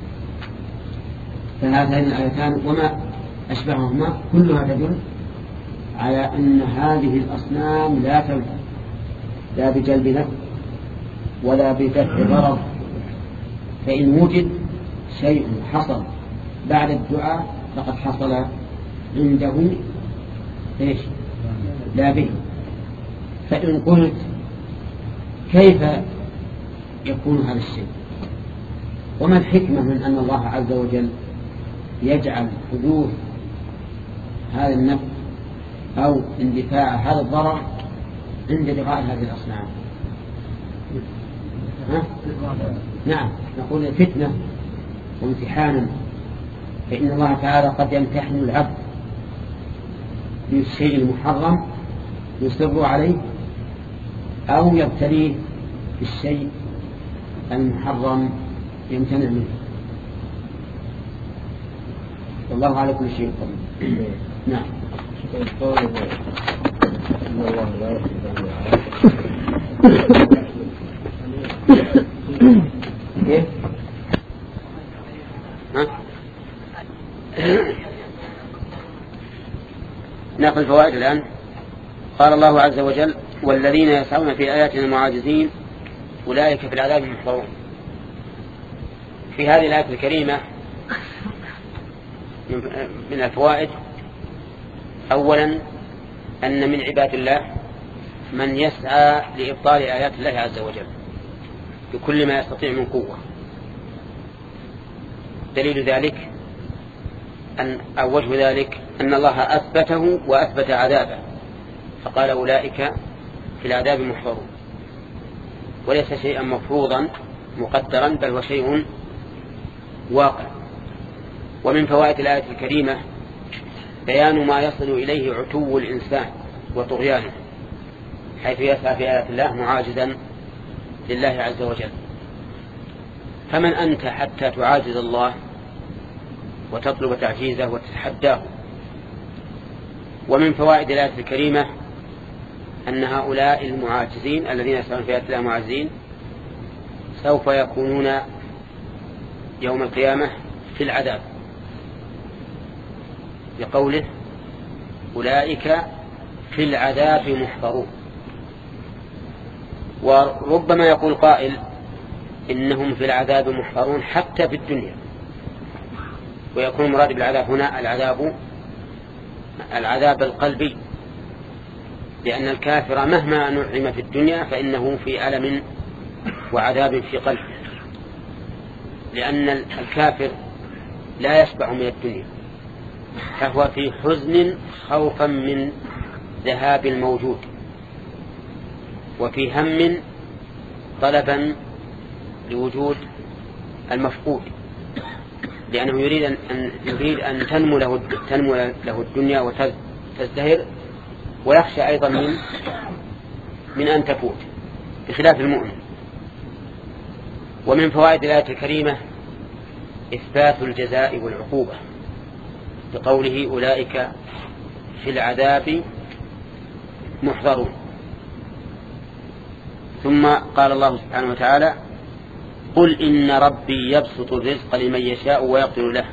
فهاتان الآيتان وما أشبههما كلها تدل على أن هذه الأصنام لا تنفع لا بجلب نفع ولا بدفع ضرر، فإن وجد شيء حصل بعد الدعاء فقد حصل عنده إيش لا به. فإن قلت كيف يكون هذا الشيء وما الحكمة من أن الله عز وجل يجعل حدوث هذا النفع أو اندفاع هذا الضرر عند دعاء هذه الأصنام؟ ها؟ نعم نقول فتنة وامتحانا، فإن الله تعالى قد يمتحن العبد بالشيء المحرم يصر عليه أو يبتليه بالشيء المحرم يمتنع منه، والله على كل شيء قدير. نعم. كيف؟ ها؟ ناخذ الفوائد الآن. قال الله عز وجل والذين يسعون في آياتنا المعاجزين أولئك في العذاب محضرون. في هذه الآية الكريمة من الفوائد أولا أن من عباد الله من يسعى لإبطال آيات الله عز وجل بكل ما يستطيع من قوة. دليل ذلك أن أو وجه ذلك أن الله أثبته وأثبت عذابه فقال أولئك في العذاب محضرون، وليس شيئا مفروضا مقدرا بل هو شيء واقع. ومن فوائد الآية الكريمة بيان ما يصل إليه عتو الإنسان وطغيانه حيث يسعى في آيات الله معاجزا لله عز وجل. فمن أنت حتى تعاجز الله وتطلب تعجيزه وتتحداه؟ ومن فوائد الآية الكريمة أن هؤلاء المعاجزين الذين يسعون في آيات الله معاجزين سوف يكونون يوم القيامة في العذاب لقوله أولئك في العذاب محضرون. وربما يقول قائل إنهم في العذاب محضرون حتى في الدنيا، ويكون مراد بالعذاب هنا العذاب العذاب القلبي، لأن الكافر مهما نعم في الدنيا فإنه في ألم وعذاب في قلبه، لأن الكافر لا يشبع من الدنيا فهو في حزن خوفا من ذهاب الموجود، وفي هم طلبا لوجود المفقود، لأنه يريد أن يريد أن تنمو له تنمو له الدنيا وتزدهر، ويخشى أيضا من من أن تفوت بخلاف المؤمن. ومن فوائد الآية الكريمة إثبات الجزاء والعقوبة بقوله أولئك في العذاب محضرون. ثم قال الله سبحانه وتعالى قل إن ربي يبسط الرزق لمن يشاء ويقدر له.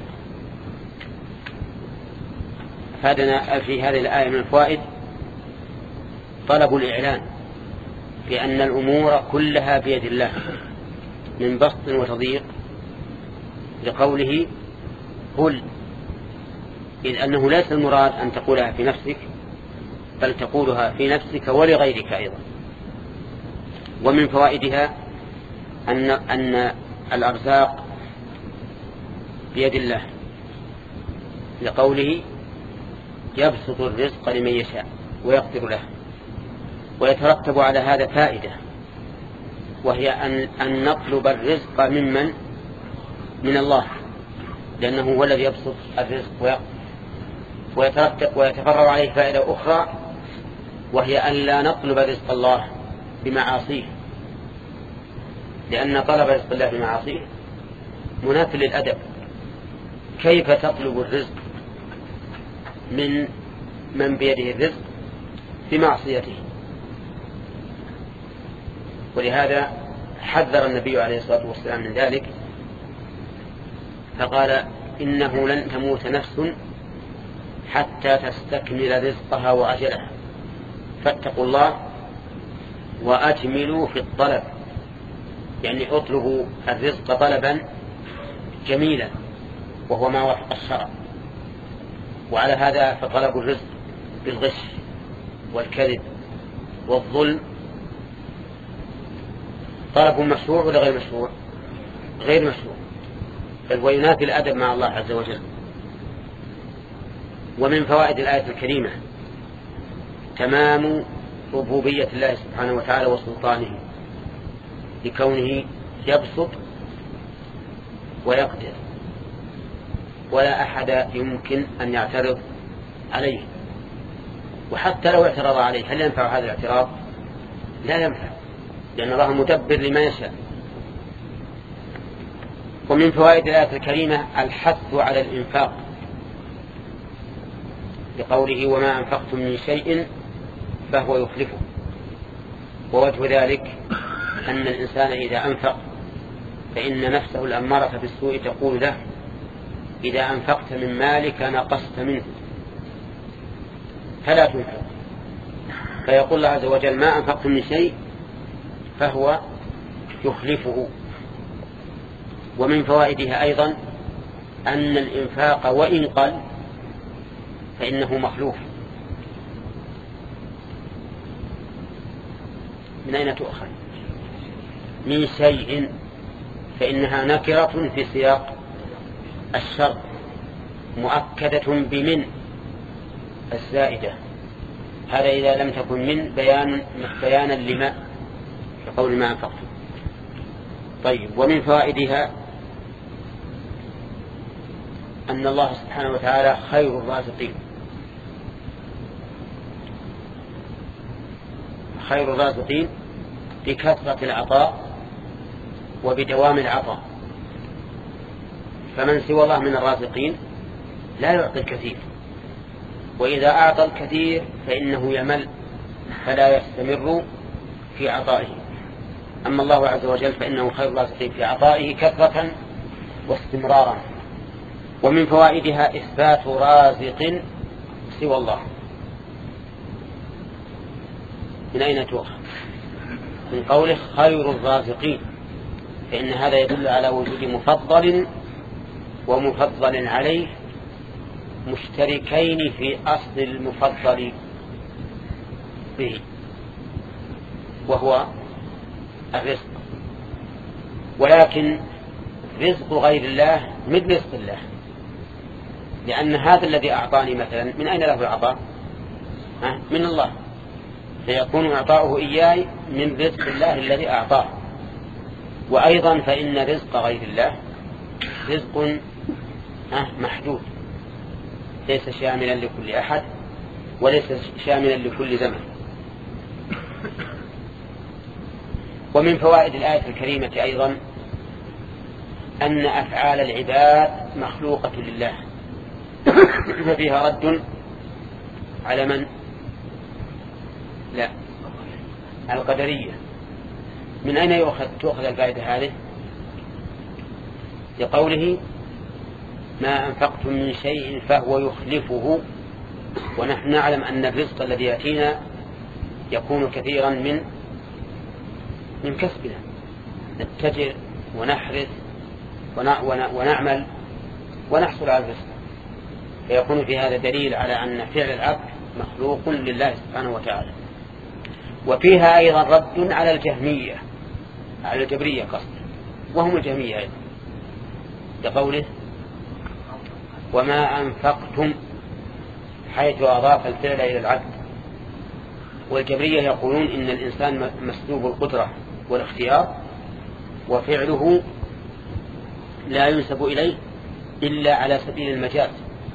فادنا في هذه الآية من الفوائد طلب الإعلان بأن الأمور كلها بيد الله من بسط وتضييق، لقوله قل، إذ أنه ليس المراد أن تقولها في نفسك بل تقولها في نفسك ولغيرك أيضا. ومن فوائدها أن, أن الأرزاق بيد الله لقوله يبسط الرزق لمن يشاء ويقدر له. ويترتب على هذا فائدة، وهي أن, أن نطلب الرزق ممن من الله، لأنه هو الذي يبسط الرزق ويقدر. ويترتب ويتفرع عليه فائدة أخرى، وهي أن لا نطلب رزق الله بمعاصيه، لأن طلب رزق الله بمعاصيه مناف للأدب. كيف تطلب الرزق من من بيده الرزق بمعصيته؟ ولهذا حذر النبي عليه الصلاة والسلام من ذلك، فقال إنه لن تموت نفس حتى تستكمل رزقها وأجلها، فاتقوا الله وأجملوا في الطلب، يعني اطلبوا الرزق طلبا جميلا وهو ما وفق الشرع. وعلى هذا فطلب الرزق بالغش والكذب والظلم طلب مشروع ولا غير مشروع؟ غير مشروع، بل وينافي الأدب مع الله عز وجل. ومن فوائد الآية الكريمة تمام ربوبية الله سبحانه وتعالى وسلطانه، لكونه يبسط ويقدر، ولا أحد يمكن أن يعترض عليه. وحتى لو اعترض عليه هل ينفع هذا الاعتراض؟ لا ينفع، لأن الله مدبر لما يشاء. ومن فوائد الآية الكريمة الحث على الإنفاق، لقوله وما أنفقتم من شيء فهو يخلفه. ووجه ذلك أن الإنسان إذا أنفق فإن نفسه الأمارة بالسوء تقول له إذا أنفقت من مالك نقصت منه فلا تنفق، فيقول الله عز وجل ما أنفقتم من شيء فهو يخلفه. ومن فوائدها أيضا أن الإنفاق وإن قل فإنه مخلوف. من أين تؤخذ؟ من شيء، فإنها نكرة في سياق الشر مؤكدة بمن الزائدة، هذا إذا لم تكن من بيان بيانا لما كقول ما أنفقتم. طيب، ومن فوائدها أن الله سبحانه وتعالى خير الرازقين، خير الرازقين بكثرة العطاء وبدوام العطاء. فمن سوى الله من الرازقين لا يعطي الكثير، وإذا أعطى الكثير فإنه يمل فلا يستمر في عطائه. أما الله عز وجل فإنه خير الرازقين في عطائه كثرة واستمرارا. ومن فوائدها إثبات رازق سوى الله. من أين تؤخذ؟ من قوله خير الرازقين، فإن هذا يدل على وجود مفضل ومفضل عليه مشتركين في أصل المفضل به وهو الرزق. ولكن رزق غير الله من رزق الله، لأن هذا الذي أعطاني مثلا من أين له العطاء؟ من الله، فيكون إعطاؤه إياي من رزق الله الذي أعطاه. وأيضا فإن رزق غير الله رزق محدود، ليس شاملا لكل أحد وليس شاملا لكل زمن. ومن فوائد الآية الكريمة أيضا أن أفعال العباد مخلوقة لله، ففيها رد على من؟ لا، القدرية. من أين يؤخذ تؤخذ الفائدة هذه؟ لقوله ما أنفقتم من شيء فهو يخلفه، ونحن نعلم أن الرزق الذي يأتينا يكون كثيرا من من كسبنا، نتجر ونحرث ونعمل ونحصل على الرزق، فيكون في هذا دليل على أن فعل العبد مخلوق لله سبحانه وتعالى. وفيها أيضا رد على الجهمية، على الجبرية قصد، وهم الجهمية أيضا، لقوله وما أنفقتم، حيث أضاف الفعل إلى العبد. والجبرية يقولون إن الإنسان مسلوب القدرة والاختيار، وفعله لا ينسب إليه إلا على سبيل المجاز،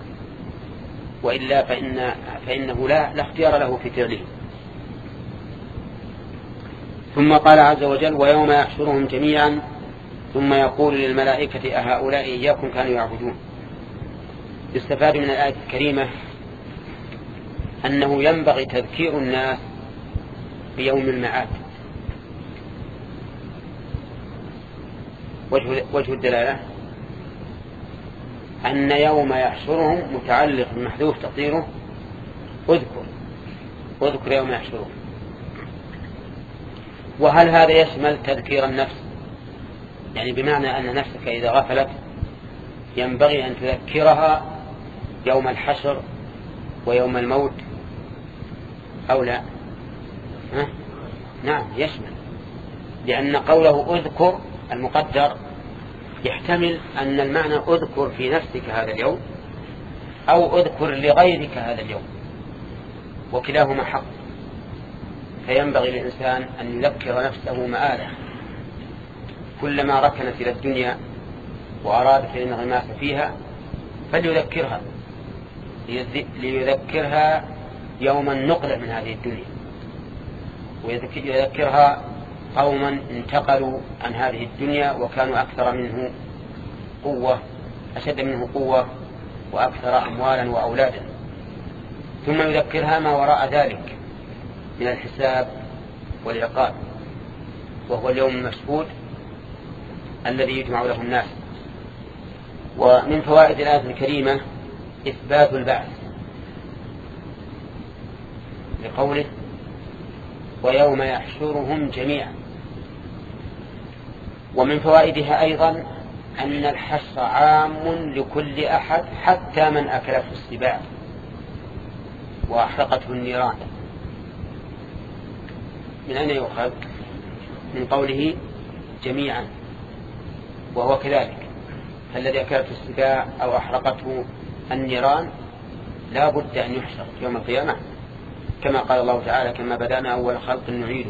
وإلا فإن فإنه لا, لا اختيار له في فعله. ثم قال عز وجل ويوم يحشرهم جميعا ثم يقول للملائكة أهؤلاء إياكم كانوا يعبدون. يستفاد من الآية الكريمة أنه ينبغي تذكير الناس بيوم المعاد. وجه الدلالة أن يوم يحشرهم متعلق بمحذوف تقديره اذكر اذكر يوم يحشرهم. وهل هذا يشمل تذكير النفس؟ يعني بمعنى أن نفسك إذا غفلت ينبغي أن تذكرها يوم الحشر ويوم الموت أو لا؟ ها؟ نعم يشمل، لأن قوله اذكر المقدر يحتمل أن المعنى اذكر في نفسك هذا اليوم أو اذكر لغيرك هذا اليوم، وكلاهما حق. فينبغي للإنسان أن يذكر نفسه مآله كلما ركنت إلى الدنيا وأرادت الانغماس فيها فليذكرها ليذكرها يوم النقلة من هذه الدنيا، ويذكرها قوما انتقلوا عن هذه الدنيا وكانوا أكثر منه قوة أشد منه قوة وأكثر أموالا وأولادا. ثم يذكرها ما وراء ذلك من الحساب والعقاب، وهو اليوم المشهود الذي يجمع له الناس. ومن فوائد الآية الكريمة إثبات البعث لقوله ويوم يحشرهم جميعا. ومن فوائدها أيضا أن الحشر عام لكل أحد حتى من أكلته السباع وأحرقته النيران. من أين يؤخذ؟ من قوله جميعا، وهو كذلك، فالذي أكلته السباع أو أحرقته النيران لا بد أن يحشر يوم القيامة كما قال الله تعالى كما بدأنا أول خلق نعيده.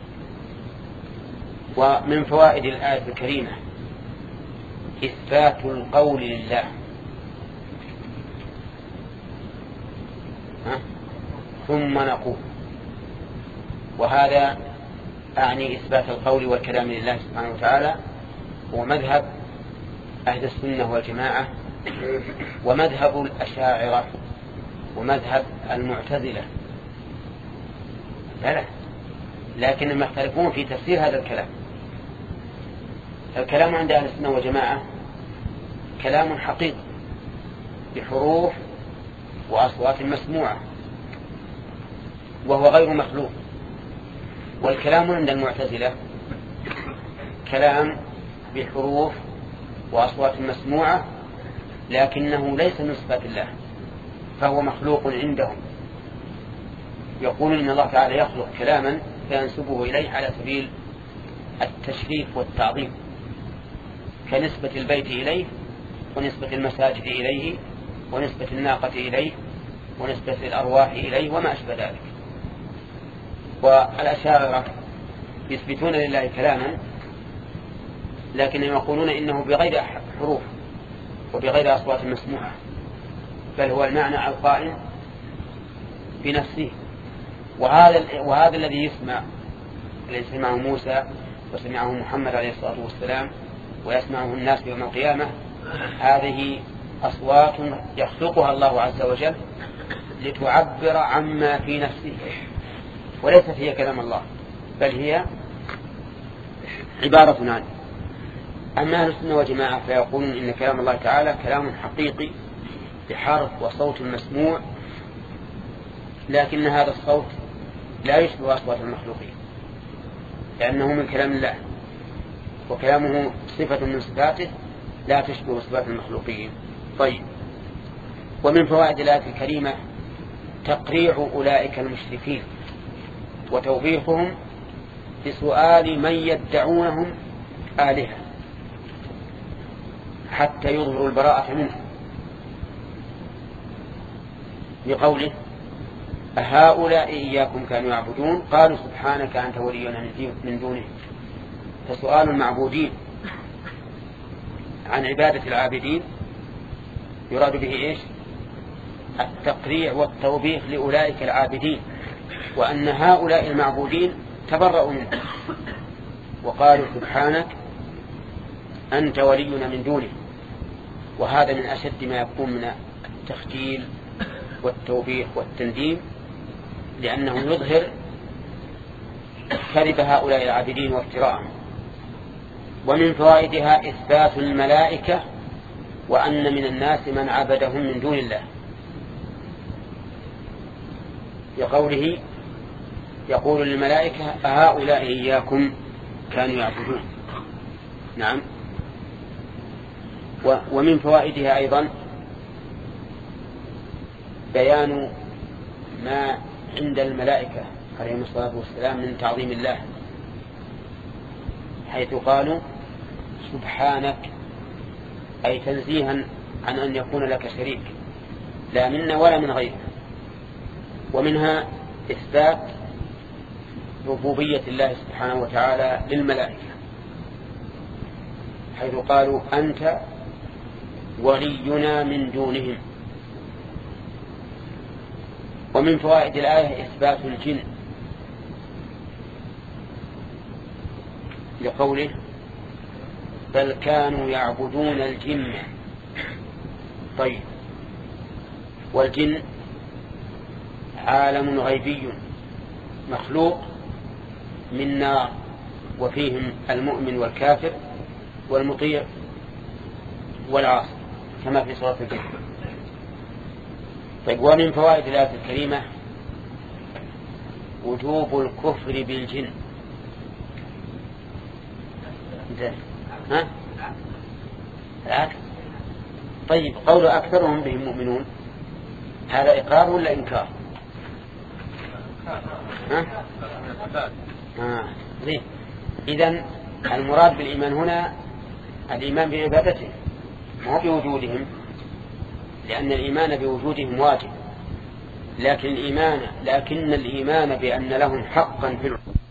ومن فوائد الآية الكريمة إثبات القول لله. ها؟ ثم نقول، وهذا أعني إثبات القول والكلام لله سبحانه وتعالى، هو مذهب أهل السنة والجماعة ومذهب الأشاعرة ومذهب المعتزلة. لا لا لكنهم يختلفون في تفسير هذا الكلام. الكلام عند أهل السنة والجماعة كلام حقيقي بحروف وأصوات مسموعة وهو غير مخلوق. والكلام عند المعتزلة كلام بحروف وأصوات مسموعة لكنه ليس من صفات الله، فهو مخلوق عندهم. يقول إن الله تعالى يخلق كلاما فينسبه إليه على سبيل التشريف والتعظيم، كنسبة البيت إليه ونسبة المساجد إليه ونسبة الناقة إليه ونسبة الأرواح إليه وما أشبه ذلك. والأشاعرة يثبتون لله كلاما لكنهم يقولون إنه بغير حروف وبغير أصوات مسموعة، بل هو المعنى القائم بنفسه. وهذا, وهذا الذي يسمع الذي سمعه موسى وسمعه محمد عليه الصلاة والسلام ويسمعه الناس يوم القيامة، هذه أصوات يخلقها الله عز وجل لتعبر عما في نفسه، وليست هي كلام الله بل هي عبارة عنه. أما أهل السنة والجماعة فيقولون إن كلام الله تعالى كلام حقيقي بحرف وصوت مسموع، لكن هذا الصوت لا يشبه أصوات المخلوقين لأنه من كلام الله، وكلامه صفة من صفاته لا تشبه صفات المخلوقين. طيب، ومن فوائد الآية الكريمة تقريع أولئك المشركين وتوبيخهم بسؤال من يدعونهم آلهة حتى يظهروا البراءة منه، بقوله أهؤلاء إياكم كانوا يعبدون قالوا سبحانك أنت ولينا من دونه. فسؤال المعبودين عن عبادة العابدين يراد به إيش؟ التقريع والتوبيخ لأولئك العابدين، وأن هؤلاء المعبودين تبرأوا منه وقالوا سبحانك أنت ولينا من دونه. وهذا من أشد ما يكون من التخجيل والتوبيخ والتنديم، لأنه يظهر كذب هؤلاء العابدين وافتراءهم. ومن فوائدها إثبات الملائكة وأن من الناس من عبدهم من دون الله، لقوله يقول للملائكة أهؤلاء إياكم كانوا يعبدون. نعم. ومن فوائدها أيضا بيان ما عند الملائكة عليهم الصلاة والسلام من تعظيم الله، حيث قالوا سبحانك، أي تنزيها عن أن يكون لك شريك لا منا ولا من غيرنا. ومنها إثبات ربوبية الله سبحانه وتعالى للملائكة، حيث قالوا أنت ولينا من دونهم. ومن فوائد الآية إثبات الجن، لقوله بل كانوا يعبدون الجن. طيب، والجن عالم غيبي مخلوق من نار، وفيهم المؤمن والكافر والمطيع والعاصي كما في سورة الجن. طيب، ومن فوائد الآية الكريمة وجوب الكفر بالجن. ها؟ العكس. طيب، قول أكثرهم بهم مؤمنون هذا إقرار ولا إنكار؟ ها؟ آه. إذن المراد بالإيمان هنا الإيمان بعبادته مو بوجودهم، لأن الإيمان بوجودهم واجب، لكن الإيمان لكن الإيمان بأن لهم حقا في الوجود